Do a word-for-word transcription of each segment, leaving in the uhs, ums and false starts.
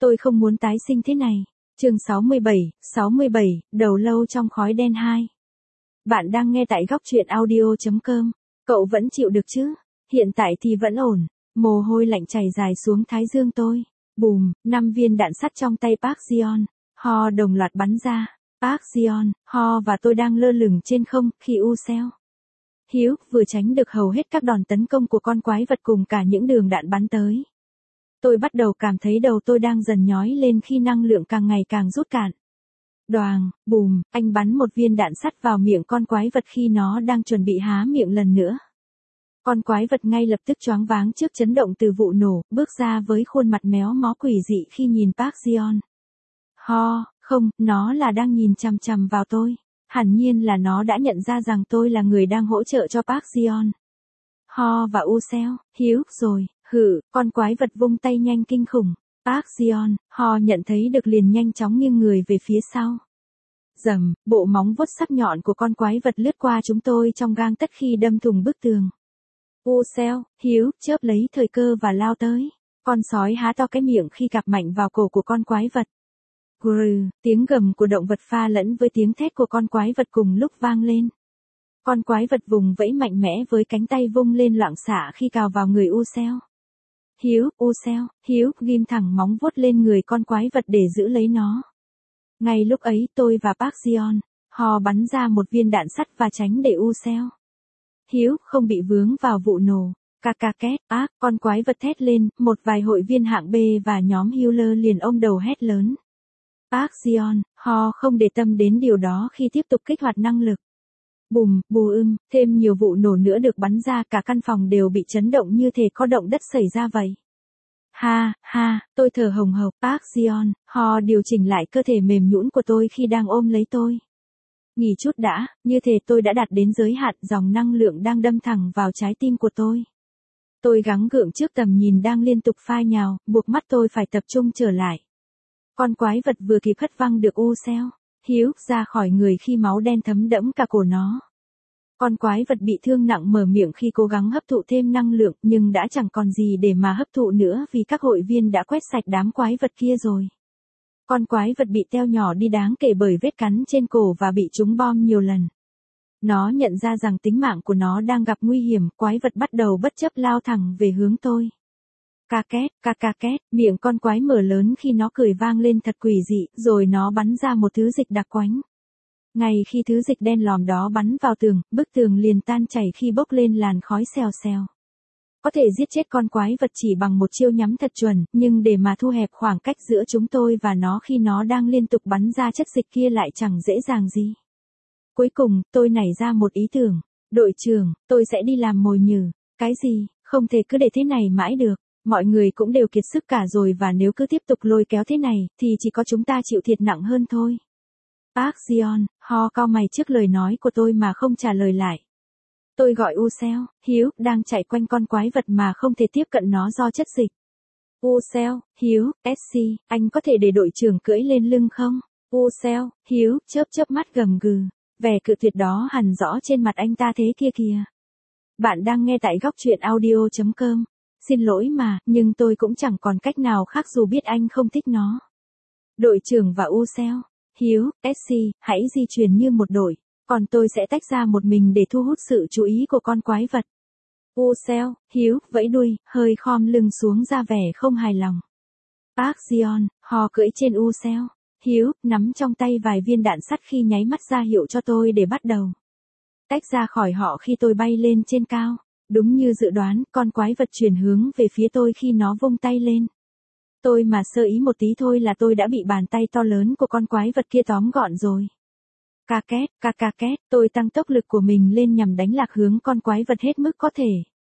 Tôi không muốn tái sinh thế này. Chương sáu mươi bảy, sáu mươi bảy, đầu lâu trong khói đen hai. Bạn đang nghe tại góc truyện audio chấm com. Cậu vẫn chịu được chứ? Hiện tại thì vẫn ổn. Mồ hôi lạnh chảy dài xuống thái dương tôi. Bùm, năm viên đạn sắt trong tay Park Ji-on, Ho đồng loạt bắn ra. Park Ji-on, Ho và tôi đang lơ lửng trên không khi U Seo Hyuk vừa tránh được hầu hết các đòn tấn công của con quái vật cùng cả những đường đạn bắn tới. Tôi bắt đầu cảm thấy đầu tôi đang dần nhói lên khi năng lượng càng ngày càng rút cạn. Đoàng, bùm, anh bắn một viên đạn sắt vào miệng con quái vật khi nó đang chuẩn bị há miệng lần nữa. Con quái vật ngay lập tức choáng váng trước chấn động từ vụ nổ, bước ra với khuôn mặt méo mó quỷ dị khi nhìn Park Ji-on. Ho, không, nó là đang nhìn chằm chằm vào tôi. Hẳn nhiên là nó đã nhận ra rằng tôi là người đang hỗ trợ cho Park Ji-on. Ho và U Seo Hyuk rồi, hử, con quái vật vung tay nhanh kinh khủng. Park Ji-on, Ho nhận thấy được liền nhanh chóng nghiêng người về phía sau. Rầm, bộ móng vuốt sắc nhọn của con quái vật lướt qua chúng tôi trong gang tấc khi đâm thủng bức tường. U Seo Hyuk chớp lấy thời cơ và lao tới. Con sói há to cái miệng khi cạp mạnh vào cổ của con quái vật. Grừ, tiếng gầm của động vật pha lẫn với tiếng thét của con quái vật cùng lúc vang lên. Con quái vật vùng vẫy mạnh mẽ với cánh tay vung lên loạng xạ khi cào vào người U Seo Hyuk, U Seo Hyuk ghim thẳng móng vuốt lên người con quái vật để giữ lấy nó. Ngay lúc ấy tôi và Park Ji-on, Ho bắn ra một viên đạn sắt và tránh để U Seo Hyuk không bị vướng vào vụ nổ. Cà cà két, ác, con quái vật thét lên, một vài hội viên hạng B và nhóm Healer liền ôm đầu hét lớn. Park Ji-on, Ho không để tâm đến điều đó khi tiếp tục kích hoạt năng lực. Bùm, bù ưm, thêm nhiều vụ nổ nữa được bắn ra, cả căn phòng đều bị chấn động như thể có động đất xảy ra vậy. Ha, ha, tôi thở hồng hộc. Park Ji-on, Ho điều chỉnh lại cơ thể mềm nhũn của tôi khi đang ôm lấy tôi. Nghỉ chút đã, như thể tôi đã đạt đến giới hạn, dòng năng lượng đang đâm thẳng vào trái tim của tôi. Tôi gắng gượng trước tầm nhìn đang liên tục phai nhào, buộc mắt tôi phải tập trung trở lại. Con quái vật vừa kịp hất văng được U Seo Hyuk ra khỏi người khi máu đen thấm đẫm cả cổ nó. Con quái vật bị thương nặng mở miệng khi cố gắng hấp thụ thêm năng lượng nhưng đã chẳng còn gì để mà hấp thụ nữa vì các hội viên đã quét sạch đám quái vật kia rồi. Con quái vật bị teo nhỏ đi đáng kể bởi vết cắn trên cổ và bị trúng bom nhiều lần. Nó nhận ra rằng tính mạng của nó đang gặp nguy hiểm, quái vật bắt đầu bất chấp lao thẳng về hướng tôi. Ca két, ca ca két, miệng con quái mở lớn khi nó cười vang lên thật quỷ dị, rồi nó bắn ra một thứ dịch đặc quánh. Ngay khi thứ dịch đen lòm đó bắn vào tường, bức tường liền tan chảy khi bốc lên làn khói xèo xèo. Có thể giết chết con quái vật chỉ bằng một chiêu nhắm thật chuẩn, nhưng để mà thu hẹp khoảng cách giữa chúng tôi và nó khi nó đang liên tục bắn ra chất dịch kia lại chẳng dễ dàng gì. Cuối cùng, tôi nảy ra một ý tưởng. Đội trưởng, tôi sẽ đi làm mồi nhử. Cái gì, không thể cứ để thế này mãi được. Mọi người cũng đều kiệt sức cả rồi và nếu cứ tiếp tục lôi kéo thế này, thì chỉ có chúng ta chịu thiệt nặng hơn thôi. Park Ji-on, Ho cau mày trước lời nói của tôi mà không trả lời lại. Tôi gọi U Seo Hyuk đang chạy quanh con quái vật mà không thể tiếp cận nó do chất dịch. U Seo Hyuk, ét xê, anh có thể để đội trưởng cưỡi lên lưng không? U Seo Hyuk chớp chớp mắt gầm gừ. Vẻ cự tuyệt đó hằn rõ trên mặt anh ta thế kia kìa. Bạn đang nghe tại góc truyện audio chấm com. Xin lỗi mà, nhưng tôi cũng chẳng còn cách nào khác dù biết anh không thích nó. Đội trưởng và U Seo Hyuk, ét xê, hãy di chuyển như một đội, còn tôi sẽ tách ra một mình để thu hút sự chú ý của con quái vật. U Seo Hyuk vẫy đuôi, hơi khom lưng xuống ra vẻ không hài lòng. Park Ji-on, Ho cưỡi trên U Seo Hyuk, nắm trong tay vài viên đạn sắt khi nháy mắt ra hiệu cho tôi để bắt đầu. Tách ra khỏi họ khi tôi bay lên trên cao. Đúng như dự đoán, con quái vật chuyển hướng về phía tôi khi nó vung tay lên. Tôi mà sơ ý một tí thôi là tôi đã bị bàn tay to lớn của con quái vật kia tóm gọn rồi. Ca két, ca ca két, tôi tăng tốc lực của mình lên nhằm đánh lạc hướng con quái vật hết mức có thể.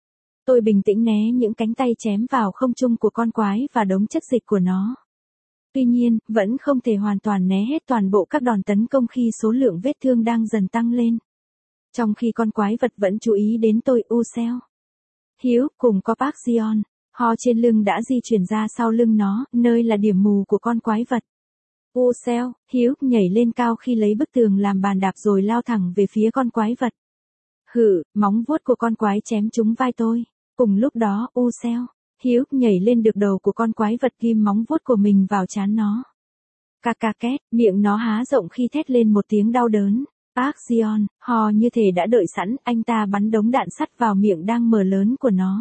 Tôi bình tĩnh né những cánh tay chém vào không trung của con quái và đống chất dịch của nó. Tuy nhiên, vẫn không thể hoàn toàn né hết toàn bộ các đòn tấn công khi số lượng vết thương đang dần tăng lên. Trong khi con quái vật vẫn chú ý đến tôi, U Seo Hyuk cùng có Park Ji-on, Ho trên lưng đã di chuyển ra sau lưng nó, nơi là điểm mù của con quái vật. U Seo Hyuk nhảy lên cao khi lấy bức tường làm bàn đạp rồi lao thẳng về phía con quái vật. Hử, móng vuốt của con quái chém trúng vai tôi. Cùng lúc đó, U Seo Hiếu nhảy lên được đầu của con quái vật ghim móng vuốt của mình vào trán nó. Cà cà két, miệng nó há rộng khi thét lên một tiếng đau đớn. Park Ji-on, hò như thể đã đợi sẵn, anh ta bắn đống đạn sắt vào miệng đang mở lớn của nó.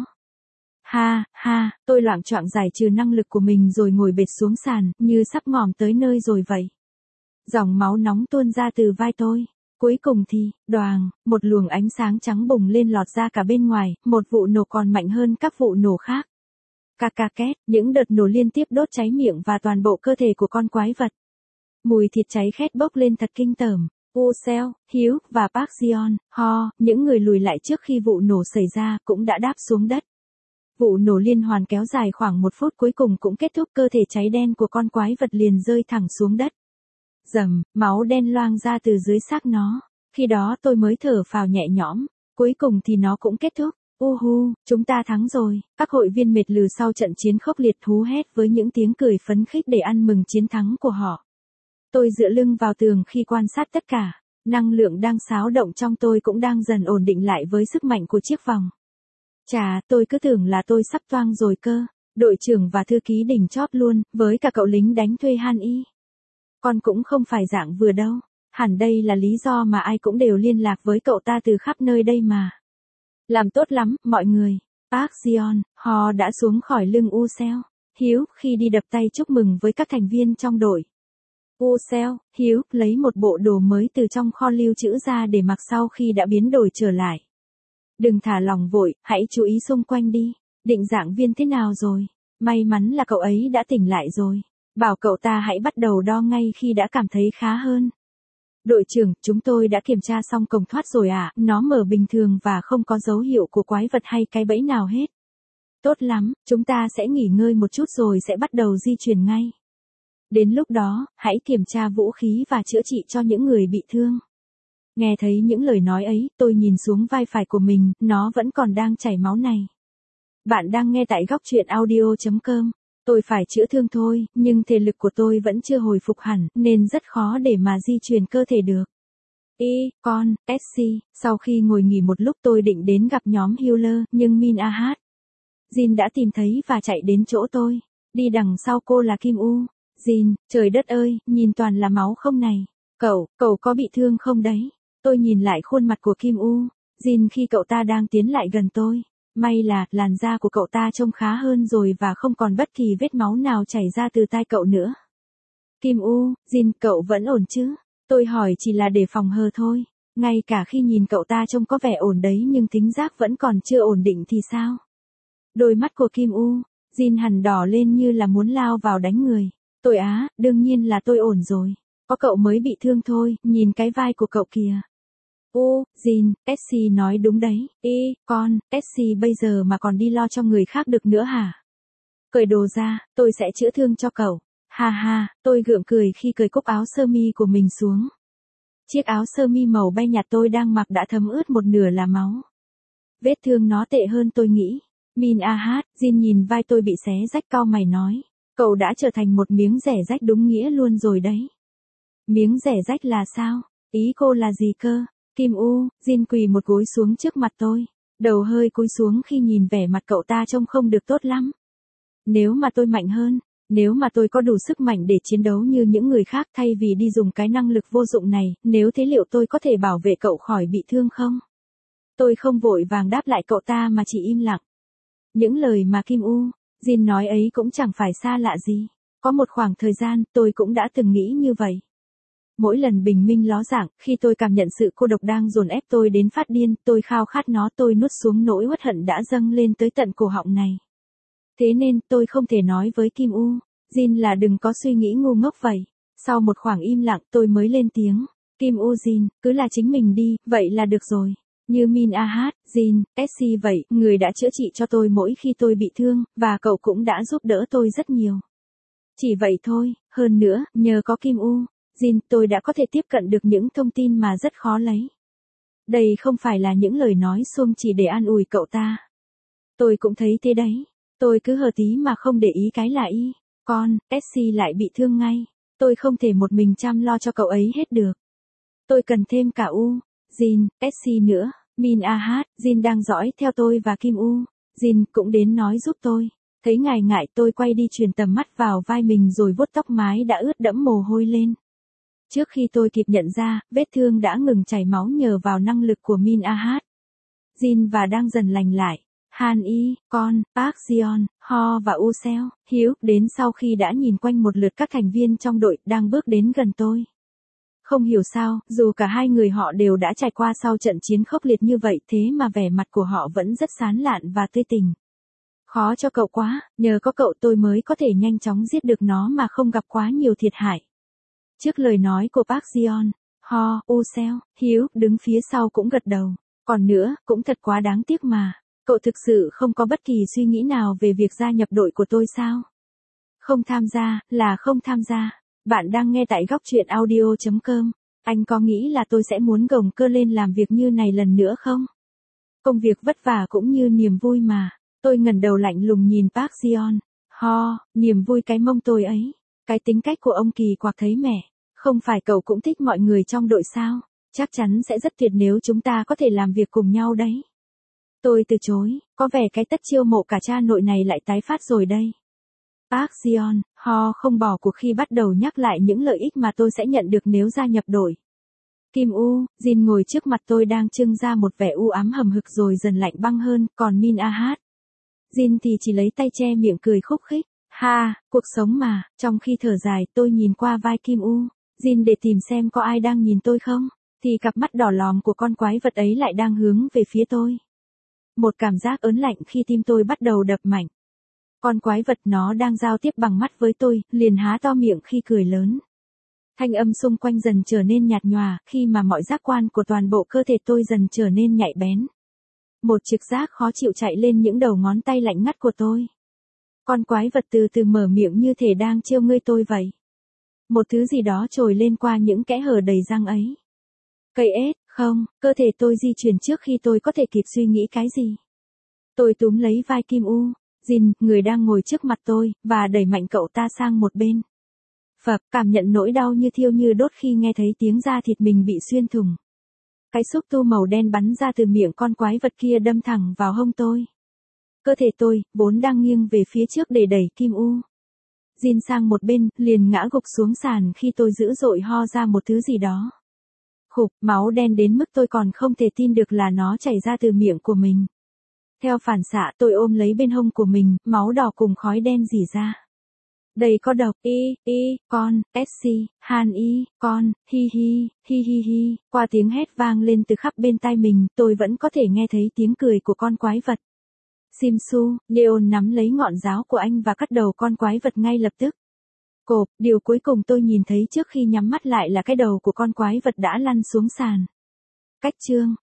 Ha, ha, tôi loạng choạng giải trừ năng lực của mình rồi ngồi bệt xuống sàn, như sắp ngòm tới nơi rồi vậy. Dòng máu nóng tuôn ra từ vai tôi. Cuối cùng thì, đoàng, một luồng ánh sáng trắng bùng lên lọt ra cả bên ngoài, một vụ nổ còn mạnh hơn các vụ nổ khác. Cà cà két, những đợt nổ liên tiếp đốt cháy miệng và toàn bộ cơ thể của con quái vật. Mùi thịt cháy khét bốc lên thật kinh tởm. Ucell, Hiếu và Park Ji-on, ho, những người lùi lại trước khi vụ nổ xảy ra cũng đã đáp xuống đất. Vụ nổ liên hoàn kéo dài khoảng một phút cuối cùng cũng kết thúc, cơ thể cháy đen của con quái vật liền rơi thẳng xuống đất. Rầm, máu đen loang ra từ dưới xác nó. Khi đó tôi mới thở phào nhẹ nhõm, cuối cùng thì nó cũng kết thúc. Uhu, chúng ta thắng rồi. Các hội viên mệt lừ sau trận chiến khốc liệt hú hét với những tiếng cười phấn khích để ăn mừng chiến thắng của họ. Tôi dựa lưng vào tường khi quan sát tất cả. Năng lượng đang xáo động trong tôi cũng đang dần ổn định lại với sức mạnh của chiếc vòng. Chà, tôi cứ tưởng là tôi sắp toang rồi cơ. Đội trưởng và thư ký đỉnh chóp luôn, với cả cậu lính đánh thuê Han Y. Con cũng không phải dạng vừa đâu. Hẳn đây là lý do mà ai cũng đều liên lạc với cậu ta từ khắp nơi đây mà. Làm tốt lắm, mọi người. Park Ji-on, họ đã xuống khỏi lưng Ucell, Hiếu khi đi đập tay chúc mừng với các thành viên trong đội. Ucell, Hiếu lấy một bộ đồ mới từ trong kho lưu trữ ra để mặc sau khi đã biến đổi trở lại. Đừng thả lòng vội, hãy chú ý xung quanh đi. Định dạng viên thế nào rồi? May mắn là cậu ấy đã tỉnh lại rồi. Bảo cậu ta hãy bắt đầu đo ngay khi đã cảm thấy khá hơn. Đội trưởng, chúng tôi đã kiểm tra xong cổng thoát rồi ạ, à, nó mở bình thường và không có dấu hiệu của quái vật hay cái bẫy nào hết. Tốt lắm, chúng ta sẽ nghỉ ngơi một chút rồi sẽ bắt đầu di chuyển ngay. Đến lúc đó, hãy kiểm tra vũ khí và chữa trị cho những người bị thương. Nghe thấy những lời nói ấy, tôi nhìn xuống vai phải của mình, nó vẫn còn đang chảy máu này. Bạn đang nghe tại góc truyện audio chấm com. Tôi phải chữa thương thôi, nhưng thể lực của tôi vẫn chưa hồi phục hẳn, nên rất khó để mà di chuyển cơ thể được. Y, con, ét xê, sau khi ngồi nghỉ một lúc tôi định đến gặp nhóm healer, nhưng Min Ah, Jin đã tìm thấy và chạy đến chỗ tôi. Đi đằng sau cô là Kim U. Jin, trời đất ơi, nhìn toàn là máu không này. Cậu, cậu có bị thương không đấy? Tôi nhìn lại khuôn mặt của Kim U. Jin khi cậu ta đang tiến lại gần tôi. May là, làn da của cậu ta trông khá hơn rồi và không còn bất kỳ vết máu nào chảy ra từ tai cậu nữa. Kim U, Jin, cậu vẫn ổn chứ? Tôi hỏi chỉ là để phòng hờ thôi. Ngay cả khi nhìn cậu ta trông có vẻ ổn đấy nhưng thính giác vẫn còn chưa ổn định thì sao? Đôi mắt của Kim U, Jin hằn đỏ lên như là muốn lao vào đánh người. Tôi á, đương nhiên là tôi ổn rồi. Có cậu mới bị thương thôi, nhìn cái vai của cậu kìa. Ô, Jin, ét xê nói đúng đấy. Ê, con, ét xê bây giờ mà còn đi lo cho người khác được nữa hả? Cởi đồ ra, tôi sẽ chữa thương cho cậu. Ha ha, tôi gượng cười khi cởi cúc áo sơ mi của mình xuống. Chiếc áo sơ mi màu bay nhạt tôi đang mặc đã thấm ướt một nửa là máu. Vết thương nó tệ hơn tôi nghĩ. Min Ah, Jin nhìn vai tôi bị xé rách cau mày nói. Cậu đã trở thành một miếng rẻ rách đúng nghĩa luôn rồi đấy. Miếng rẻ rách là sao? Ý cô là gì cơ? Kim U, Jin quỳ một gối xuống trước mặt tôi. Đầu hơi cúi xuống khi nhìn vẻ mặt cậu ta trông không được tốt lắm. Nếu mà tôi mạnh hơn, nếu mà tôi có đủ sức mạnh để chiến đấu như những người khác thay vì đi dùng cái năng lực vô dụng này, nếu thế liệu tôi có thể bảo vệ cậu khỏi bị thương không? Tôi không vội vàng đáp lại cậu ta mà chỉ im lặng. Những lời mà Kim U, Jin nói ấy cũng chẳng phải xa lạ gì. Có một khoảng thời gian, tôi cũng đã từng nghĩ như vậy. Mỗi lần bình minh ló dạng, khi tôi cảm nhận sự cô độc đang dồn ép tôi đến phát điên, tôi khao khát nó, tôi nuốt xuống nỗi uất hận đã dâng lên tới tận cổ họng này. Thế nên, tôi không thể nói với Kim U, Jin là đừng có suy nghĩ ngu ngốc vậy. Sau một khoảng im lặng, tôi mới lên tiếng. Kim U, Jin, cứ là chính mình đi, vậy là được rồi. Như Min Ah, Jin, ét xê vậy, người đã chữa trị cho tôi mỗi khi tôi bị thương, và cậu cũng đã giúp đỡ tôi rất nhiều. Chỉ vậy thôi, hơn nữa, nhờ có Kim U, Jin, tôi đã có thể tiếp cận được những thông tin mà rất khó lấy. Đây không phải là những lời nói suông chỉ để an ủi cậu ta. Tôi cũng thấy thế đấy. Tôi cứ hờ tí mà không để ý cái là y. Con, ét xê lại bị thương ngay. Tôi không thể một mình chăm lo cho cậu ấy hết được. Tôi cần thêm cả U, Jin, ét xê nữa. Min Ah, Jin đang dõi theo tôi và Kim U. Jin cũng đến nói giúp tôi. Thấy ngài ngại tôi quay đi truyền tầm mắt vào vai mình rồi vuốt tóc mái đã ướt đẫm mồ hôi lên. Trước khi tôi kịp nhận ra, vết thương đã ngừng chảy máu nhờ vào năng lực của Min Ahat. Jin và đang dần lành lại. Han Y, Con, Park Jeon, Ho và Useo, Hiếu đến sau khi đã nhìn quanh một lượt các thành viên trong đội đang bước đến gần tôi. Không hiểu sao, dù cả hai người họ đều đã trải qua sau trận chiến khốc liệt như vậy thế mà vẻ mặt của họ vẫn rất sán lạn và tươi tỉnh. Khó cho cậu quá, nhờ có cậu tôi mới có thể nhanh chóng giết được nó mà không gặp quá nhiều thiệt hại. Trước lời nói của Park Jeon, Ho, Useo, Hiếu đứng phía sau cũng gật đầu. Còn nữa, cũng thật quá đáng tiếc mà. Cậu thực sự không có bất kỳ suy nghĩ nào về việc gia nhập đội của tôi sao? Không tham gia, là không tham gia. Bạn đang nghe tại góc truyện audio chấm com. Anh có nghĩ là tôi sẽ muốn gồng cơ lên làm việc như này lần nữa không? Công việc vất vả cũng như niềm vui mà. Tôi ngẩng đầu lạnh lùng nhìn Park Jeon. Ho, niềm vui cái mông tôi ấy. Cái tính cách của ông kỳ quặc thấy mẹ. Không phải cậu cũng thích mọi người trong đội sao? Chắc chắn sẽ rất tuyệt nếu chúng ta có thể làm việc cùng nhau đấy. Tôi từ chối, có vẻ cái tất chiêu mộ cả cha nội này lại tái phát rồi đây. Park Jeon, Ho không bỏ cuộc khi bắt đầu nhắc lại những lợi ích mà tôi sẽ nhận được nếu gia nhập đội. Kim U, Jin ngồi trước mặt tôi đang trưng ra một vẻ u ám hầm hực rồi dần lạnh băng hơn, còn Min Ahat. Jin thì chỉ lấy tay che miệng cười khúc khích. Ha, cuộc sống mà, trong khi thở dài tôi nhìn qua vai Kim U, Jin để tìm xem có ai đang nhìn tôi không, thì cặp mắt đỏ lòm của con quái vật ấy lại đang hướng về phía tôi. Một cảm giác ớn lạnh khi tim tôi bắt đầu đập mạnh. Con quái vật nó đang giao tiếp bằng mắt với tôi, liền há to miệng khi cười lớn. Thanh âm xung quanh dần trở nên nhạt nhòa, khi mà mọi giác quan của toàn bộ cơ thể tôi dần trở nên nhạy bén. Một trực giác khó chịu chạy lên những đầu ngón tay lạnh ngắt của tôi. Con quái vật từ từ mở miệng như thể đang trêu ngươi tôi vậy. Một thứ gì đó trồi lên qua những kẽ hở đầy răng ấy. Cây ếch, không, cơ thể tôi di chuyển trước khi tôi có thể kịp suy nghĩ cái gì. Tôi túm lấy vai Kim U, Jin, người đang ngồi trước mặt tôi, và đẩy mạnh cậu ta sang một bên. Phập, cảm nhận nỗi đau như thiêu như đốt khi nghe thấy tiếng da thịt mình bị xuyên thủng. Cái xúc tu màu đen bắn ra từ miệng con quái vật kia đâm thẳng vào hông tôi. Cơ thể tôi, vốn đang nghiêng về phía trước để đẩy Kim U. Jin sang một bên, liền ngã gục xuống sàn khi tôi dữ dội ho ra một thứ gì đó. Khục, máu đen đến mức tôi còn không thể tin được là nó chảy ra từ miệng của mình. Theo phản xạ tôi ôm lấy bên hông của mình, máu đỏ cùng khói đen rỉ ra. Đây có độc, y, y, con, sc, Han Y, con, hi hi, hi hi hi, qua tiếng hét vang lên từ khắp bên tai mình, tôi vẫn có thể nghe thấy tiếng cười của con quái vật. Simsu, Leon nắm lấy ngọn giáo của anh và cắt đầu con quái vật ngay lập tức. Cộp, điều cuối cùng tôi nhìn thấy trước khi nhắm mắt lại là cái đầu của con quái vật đã lăn xuống sàn. Cách chương.